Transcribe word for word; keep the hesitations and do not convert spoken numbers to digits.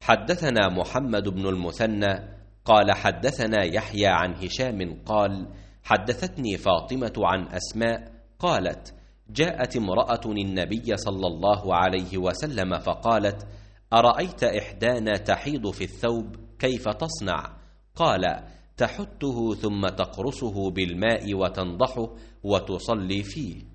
حدثنا محمد بن المثنى قال حدثنا يحيى عن هشام قال حدثتني فاطمة عن أسماء قالت جاءت امرأة النبي صلى الله عليه وسلم فقالت أرأيت إحدانا تحيض في الثوب كيف تصنع؟ قال تحته ثم تقرصه بالماء وتنضحه وتصلي فيه.